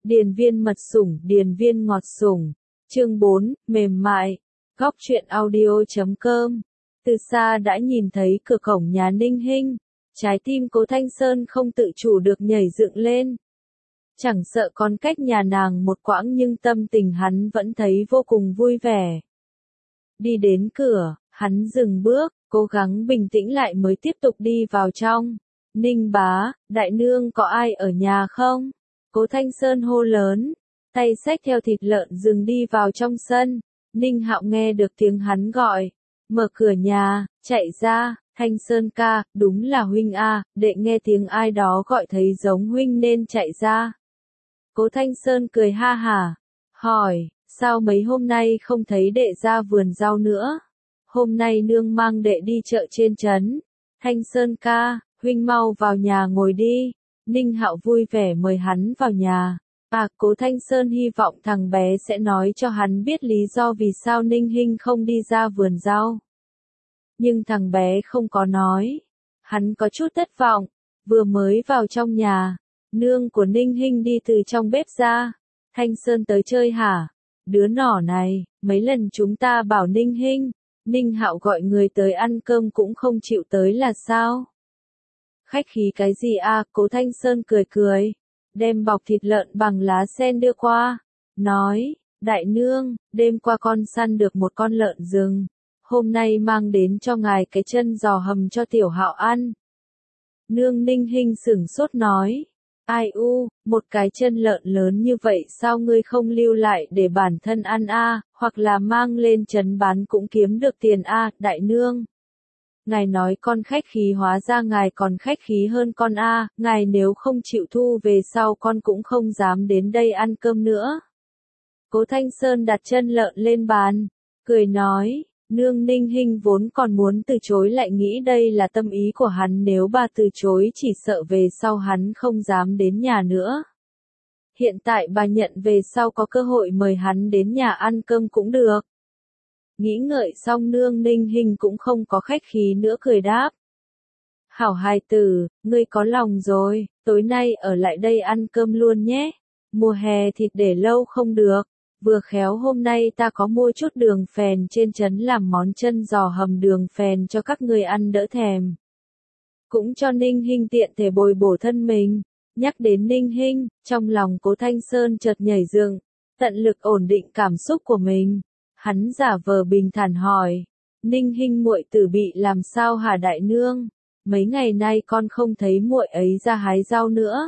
Điền viên mật sủng, điền viên ngọt sủng. Chương 4, mềm mại. Góc truyện audio.com. Từ xa đã nhìn thấy cửa cổng nhà Ninh Hinh, trái tim Cố Thanh Sơn không tự chủ được nhảy dựng lên. Chẳng sợ còn cách nhà nàng một quãng nhưng tâm tình hắn vẫn thấy vô cùng vui vẻ. Đi đến cửa, hắn dừng bước, cố gắng bình tĩnh lại mới tiếp tục đi vào trong. Ninh bá, đại nương có ai ở nhà không? Cố Thanh Sơn hô lớn, tay xách theo thịt lợn rừng đi vào trong sân. Ninh Hạo nghe được tiếng hắn gọi, mở cửa nhà, chạy ra, Thanh Sơn ca, đúng là huynh a, đệ nghe tiếng ai đó gọi thấy giống huynh nên chạy ra. Cố Thanh Sơn cười ha hả, hỏi, sao mấy hôm nay không thấy đệ ra vườn rau nữa? Hôm nay nương mang đệ đi chợ trên trấn. Thanh Sơn ca, huynh mau vào nhà ngồi đi. Ninh Hạo vui vẻ mời hắn vào nhà. Cố Thanh Sơn hy vọng thằng bé sẽ nói cho hắn biết lý do vì sao Ninh Hinh không đi ra vườn rau. Nhưng thằng bé không có nói. Hắn có chút thất vọng. Vừa mới vào trong nhà, nương của Ninh Hinh đi từ trong bếp ra. Thanh Sơn tới chơi hả? Đứa nhỏ này, mấy lần chúng ta bảo Ninh Hinh, Ninh Hạo gọi người tới ăn cơm cũng không chịu tới là sao? Khách khí cái gì à? Cố Thanh Sơn cười cười, đem bọc thịt lợn bằng lá sen đưa qua, nói, đại nương, đêm qua con săn được một con lợn rừng, hôm nay mang đến cho ngài cái chân giò hầm cho Tiểu Hạo ăn. Nương Ninh Hinh sửng sốt nói, ai u, một cái chân lợn lớn như vậy sao ngươi không lưu lại để bản thân ăn a, hoặc là mang lên trấn bán cũng kiếm được tiền a, đại nương. Ngài nói con khách khí hóa ra ngài còn khách khí hơn con a, ngài nếu không chịu thu về sau con cũng không dám đến đây ăn cơm nữa. Cố Thanh Sơn đặt chân lợn lên bàn, cười nói, nương Ninh Hinh vốn còn muốn từ chối lại nghĩ đây là tâm ý của hắn, nếu bà từ chối chỉ sợ về sau hắn không dám đến nhà nữa. Hiện tại bà nhận về sau có cơ hội mời hắn đến nhà ăn cơm cũng được. Nghĩ ngợi xong nương Ninh Hinh cũng không có khách khí nữa cười đáp. Hảo hài tử, ngươi có lòng rồi, tối nay ở lại đây ăn cơm luôn nhé. Mùa hè thịt để lâu không được, vừa khéo hôm nay ta có mua chút đường phèn trên trấn làm món chân giò hầm đường phèn cho các ngươi ăn đỡ thèm. Cũng cho Ninh Hinh tiện thể bồi bổ thân mình. Nhắc đến Ninh Hinh, trong lòng Cố Thanh Sơn chợt nhảy dựng, tận lực ổn định cảm xúc của mình. Hắn giả vờ bình thản hỏi, Ninh Hinh muội tử bị làm sao hả đại nương? Mấy ngày nay con không thấy muội ấy ra hái rau nữa.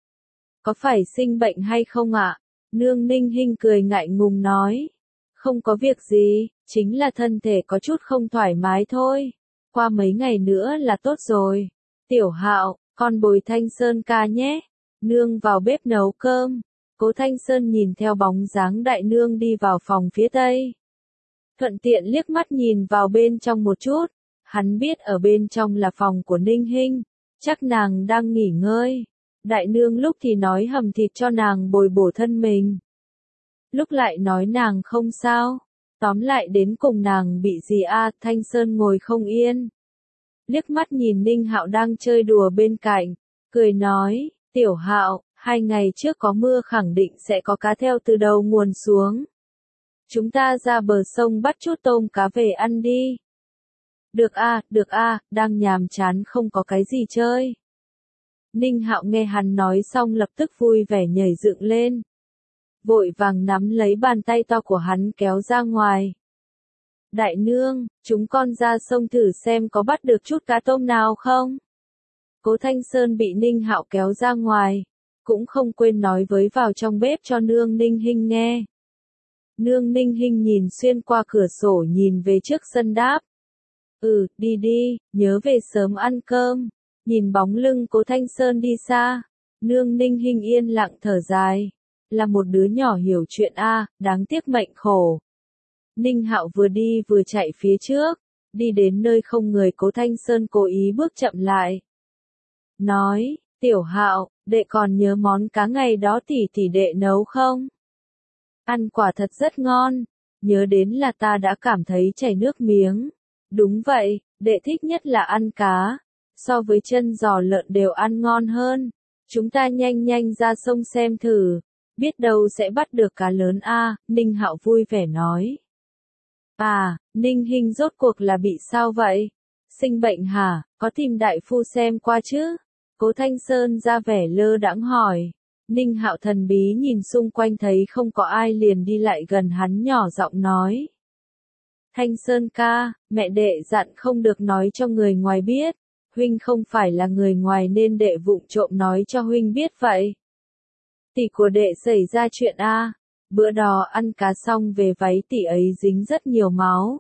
Có phải sinh bệnh hay không ạ? Nương Ninh Hinh cười ngại ngùng nói, không có việc gì, chính là thân thể có chút không thoải mái thôi. Qua mấy ngày nữa là tốt rồi. Tiểu Hạo, con bồi Thanh Sơn ca nhé. Nương vào bếp nấu cơm. Cố Thanh Sơn nhìn theo bóng dáng đại nương đi vào phòng phía tây. Thuận tiện liếc mắt nhìn vào bên trong một chút. Hắn biết ở bên trong là phòng của Ninh Hinh. Chắc nàng đang nghỉ ngơi. Đại nương lúc thì nói hầm thịt cho nàng bồi bổ thân mình. Lúc lại nói nàng không sao. Tóm lại đến cùng nàng bị gì a? Thanh Sơn ngồi không yên. Liếc mắt nhìn Ninh Hạo đang chơi đùa bên cạnh. Cười nói, Tiểu Hạo, 2 ngày trước có mưa khẳng định sẽ có cá theo từ đầu nguồn xuống. Chúng ta ra bờ sông bắt chút tôm cá về ăn đi. Được a, đang nhàm chán không có cái gì chơi. Ninh Hạo nghe hắn nói xong lập tức vui vẻ nhảy dựng lên. Vội vàng nắm lấy bàn tay to của hắn kéo ra ngoài. Đại nương, chúng con ra sông thử xem có bắt được chút cá tôm nào không? Cố Thanh Sơn bị Ninh Hạo kéo ra ngoài, cũng không quên nói với vào trong bếp cho nương Ninh Hinh nghe. Nương Ninh Hinh nhìn xuyên qua cửa sổ nhìn về trước sân đáp. Đi đi, nhớ về sớm ăn cơm. Nhìn bóng lưng Cố Thanh Sơn đi xa, nương Ninh Hinh yên lặng thở dài. Là một đứa nhỏ hiểu chuyện a, đáng tiếc mệnh khổ. Ninh Hạo vừa đi vừa chạy phía trước, đi đến nơi không người Cố Thanh Sơn cố ý bước chậm lại. Nói, Tiểu Hạo, đệ còn nhớ món cá ngày đó tỷ đệ nấu không? Ăn quả thật rất ngon, nhớ đến là ta đã cảm thấy chảy nước miếng. Đúng vậy, đệ thích nhất là ăn cá, so với chân giò lợn đều ăn ngon hơn. Chúng ta nhanh nhanh ra sông xem thử. biết đâu sẽ bắt được cá lớn a, Ninh Hạo vui vẻ nói. À, Ninh Hinh rốt cuộc là bị sao vậy? Sinh bệnh hả, có tìm đại phu xem qua chứ? Cố Thanh Sơn ra vẻ lơ đãng hỏi. Ninh Hạo thần bí nhìn xung quanh thấy không có ai liền đi lại gần hắn nhỏ giọng nói. Thanh Sơn ca, mẹ đệ dặn không được nói cho người ngoài biết. Huynh không phải là người ngoài nên đệ vụng trộm nói cho huynh biết vậy. Tỷ của đệ xảy ra chuyện a, bữa đó ăn cá xong về váy tỷ ấy dính rất nhiều máu.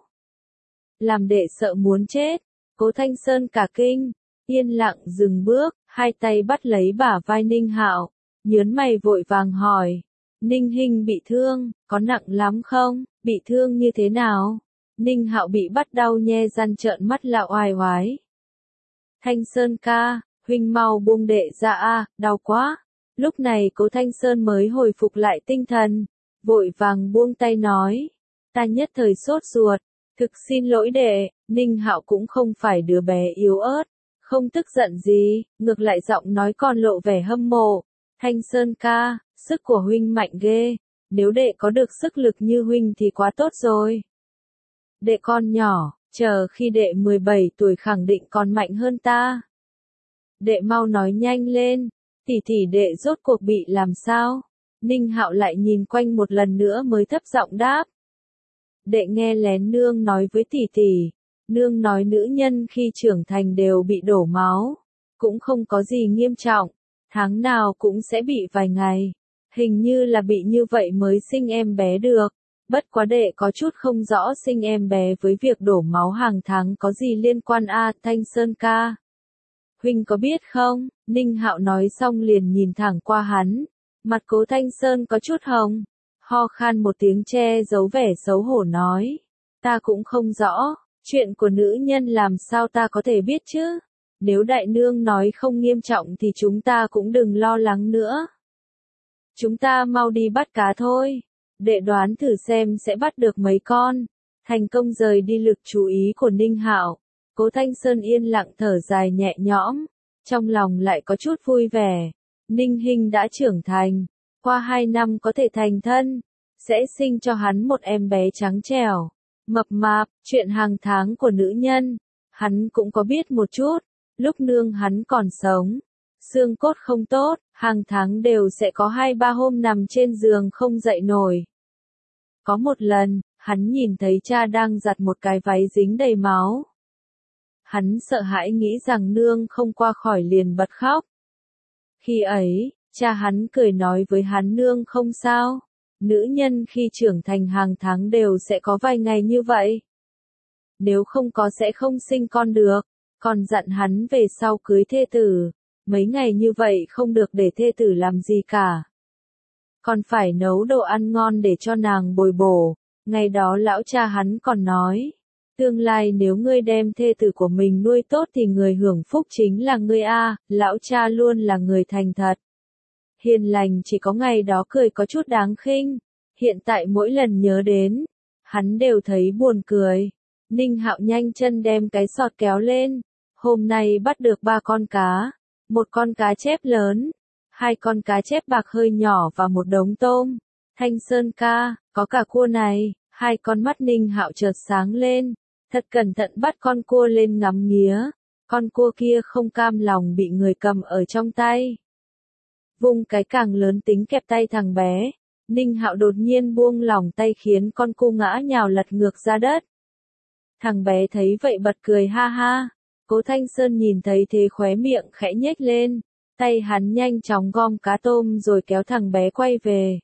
Làm đệ sợ muốn chết. Cố Thanh Sơn cả kinh, yên lặng dừng bước, hai tay bắt lấy bả vai Ninh Hạo, nhớn mày vội vàng hỏi. Ninh Hinh bị thương, có nặng lắm không, bị thương như thế nào? Ninh Hạo bị bắt đau nhe răng trợn mắt lạo oai oái. Thanh Sơn ca, huynh mau buông đệ ra a, đau quá. Lúc này Cố Thanh Sơn mới hồi phục lại tinh thần, vội vàng buông tay nói. Ta nhất thời sốt ruột, thực xin lỗi đệ. Ninh Hạo cũng không phải đứa bé yếu ớt, không tức giận gì, ngược lại giọng nói còn lộ vẻ hâm mộ. Thanh Sơn ca, sức của huynh mạnh ghê, nếu đệ có được sức lực như huynh thì quá tốt rồi. Đệ con nhỏ, chờ khi đệ 17 tuổi khẳng định còn mạnh hơn ta. Đệ mau nói nhanh lên, tỷ đệ rốt cuộc bị làm sao? Ninh Hạo lại nhìn quanh một lần nữa mới thấp giọng đáp. Đệ nghe lén nương nói với tỷ, nương nói nữ nhân khi trưởng thành đều bị đổ máu, cũng không có gì nghiêm trọng, tháng nào cũng sẽ bị vài ngày, hình như là bị như vậy mới sinh em bé được. Bất quá đệ có chút không rõ sinh em bé với việc đổ máu hàng tháng có gì liên quan a, Thanh Sơn ca. Huynh có biết không? Ninh Hạo nói xong liền nhìn thẳng qua hắn, mặt Cố Thanh Sơn có chút hồng, ho khan một tiếng che giấu vẻ xấu hổ nói. Ta cũng không rõ, chuyện của nữ nhân làm sao ta có thể biết chứ? Nếu đại nương nói không nghiêm trọng thì chúng ta cũng đừng lo lắng nữa. Chúng ta mau đi bắt cá thôi. Đệ đoán thử xem sẽ bắt được mấy con. Thành công rời đi lực chú ý của Ninh Hạo. Cố Thanh Sơn yên lặng thở dài nhẹ nhõm, trong lòng lại có chút vui vẻ. Ninh Hinh đã trưởng thành, qua 2 năm có thể thành thân, sẽ sinh cho hắn một em bé trắng trẻo, mập mạp. Chuyện hàng tháng của nữ nhân, hắn cũng có biết một chút. Lúc nương hắn còn sống, xương cốt không tốt, hàng tháng đều sẽ có 2-3 hôm nằm trên giường không dậy nổi. Có một lần, hắn nhìn thấy cha đang giặt một cái váy dính đầy máu. Hắn sợ hãi nghĩ rằng nương không qua khỏi liền bật khóc. Khi ấy, cha hắn cười nói với hắn nương không sao, nữ nhân khi trưởng thành hàng tháng đều sẽ có vài ngày như vậy. Nếu không có sẽ không sinh con được, còn dặn hắn về sau cưới thê tử, mấy ngày như vậy không được để thê tử làm gì cả. Còn phải nấu đồ ăn ngon để cho nàng bồi bổ, ngày đó lão cha hắn còn nói. Tương lai nếu ngươi đem thê tử của mình nuôi tốt thì người hưởng phúc chính là ngươi a, lão cha luôn là người thành thật. Hiền lành chỉ có ngày đó cười có chút đáng khinh, hiện tại mỗi lần nhớ đến, hắn đều thấy buồn cười. Ninh Hạo nhanh chân đem cái sọt kéo lên, hôm nay bắt được 3 con cá, một con cá chép lớn, 2 con cá chép bạc hơi nhỏ và một đống tôm. Thanh Sơn ca, có cả cua này, 2 con mắt Ninh Hạo chợt sáng lên. Thật cẩn thận bắt con cua lên ngắm nghía, con cua kia không cam lòng bị người cầm ở trong tay. Vung cái càng lớn tính kẹp tay thằng bé, Ninh Hạo đột nhiên buông lỏng tay khiến con cua ngã nhào lật ngược ra đất. Thằng bé thấy vậy bật cười ha ha, Cố Thanh Sơn nhìn thấy thế khóe miệng khẽ nhếch lên, tay hắn nhanh chóng gom cá tôm rồi kéo thằng bé quay về.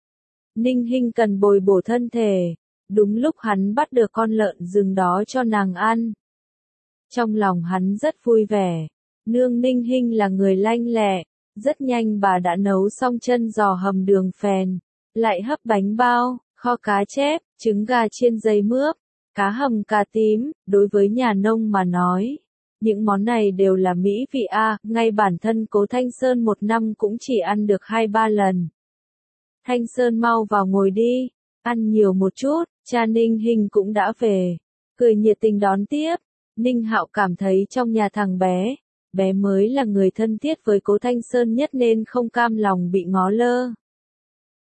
Ninh Hinh cần bồi bổ thân thể. Đúng lúc hắn bắt được con lợn rừng đó cho nàng ăn. Trong lòng hắn rất vui vẻ. Nương Ninh Hinh là người lanh lẹ. Rất nhanh bà đã nấu xong chân giò hầm đường phèn. Lại hấp bánh bao, kho cá chép, trứng gà chiên dây mướp, cá hầm cà tím. Đối với nhà nông mà nói, những món này đều là mỹ vị a. Ngay bản thân Cố Thanh Sơn một năm cũng chỉ ăn được 2-3 lần. Thanh Sơn mau vào ngồi đi. Ăn nhiều một chút, cha Ninh Hinh cũng đã về, cười nhiệt tình đón tiếp. Ninh Hạo cảm thấy trong nhà thằng bé mới là người thân thiết với Cố Thanh Sơn nhất nên không cam lòng bị ngó lơ.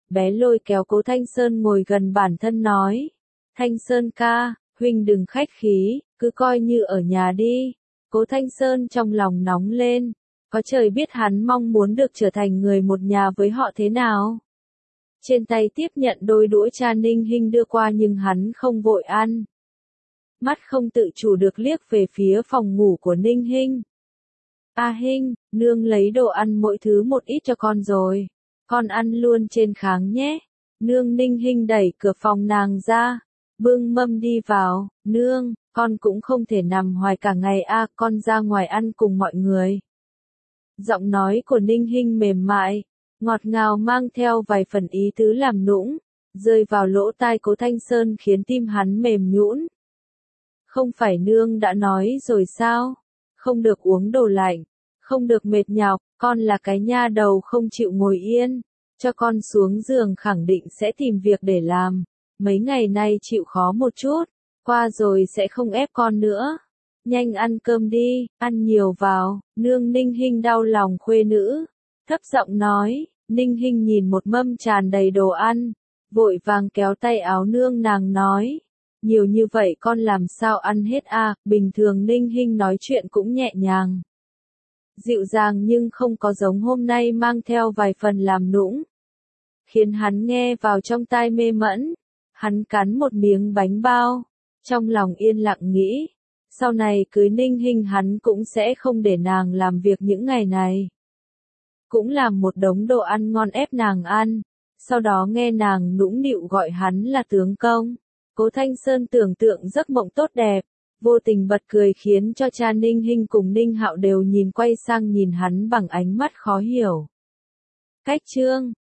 bé lôi kéo Cố Thanh Sơn ngồi gần bản thân nói. Thanh Sơn ca, huynh đừng khách khí, cứ coi như ở nhà đi. Cố Thanh Sơn trong lòng nóng lên, có trời biết hắn mong muốn được trở thành người một nhà với họ thế nào. Trên tay tiếp nhận đôi đũa cha Ninh Hinh đưa qua nhưng hắn không vội ăn. Mắt không tự chủ được liếc về phía phòng ngủ của Ninh Hinh. A Hinh, nương lấy đồ ăn mỗi thứ một ít cho con rồi. Con ăn luôn trên kháng nhé. Nương. Ninh Hinh đẩy cửa phòng nàng ra, bưng mâm đi vào. Nương, con cũng không thể nằm hoài cả ngày a, con ra ngoài ăn cùng mọi người. Giọng nói của Ninh Hinh mềm mại, ngọt ngào mang theo vài phần ý tứ làm nũng, rơi vào lỗ tai Cố Thanh Sơn khiến tim hắn mềm nhũn. Không phải nương đã nói rồi sao? Không được uống đồ lạnh, không được mệt nhọc, con là cái nha đầu không chịu ngồi yên. Cho con xuống giường khẳng định sẽ tìm việc để làm. Mấy ngày nay chịu khó một chút, qua rồi sẽ không ép con nữa. Nhanh ăn cơm đi, ăn nhiều vào. Nương. Ninh Hinh đau lòng khuê nữ, thấp giọng nói. Ninh Hinh nhìn một mâm tràn đầy đồ ăn, vội vàng kéo tay áo nương nàng nói. Nhiều như vậy con làm sao ăn hết a? Bình thường Ninh Hinh nói chuyện cũng nhẹ nhàng, dịu dàng nhưng không có giống hôm nay mang theo vài phần làm nũng, khiến hắn nghe vào trong tai mê mẫn. Hắn cắn một miếng bánh bao, trong lòng yên lặng nghĩ, sau này cưới Ninh Hinh hắn cũng sẽ không để nàng làm việc những ngày này. Cũng làm một đống đồ ăn ngon ép nàng ăn, sau đó nghe nàng nũng nịu gọi hắn là tướng công. Cố Thanh Sơn tưởng tượng giấc mộng tốt đẹp, vô tình bật cười khiến cho cha Ninh Hinh cùng Ninh Hạo đều nhìn quay sang nhìn hắn bằng ánh mắt khó hiểu. Cách chương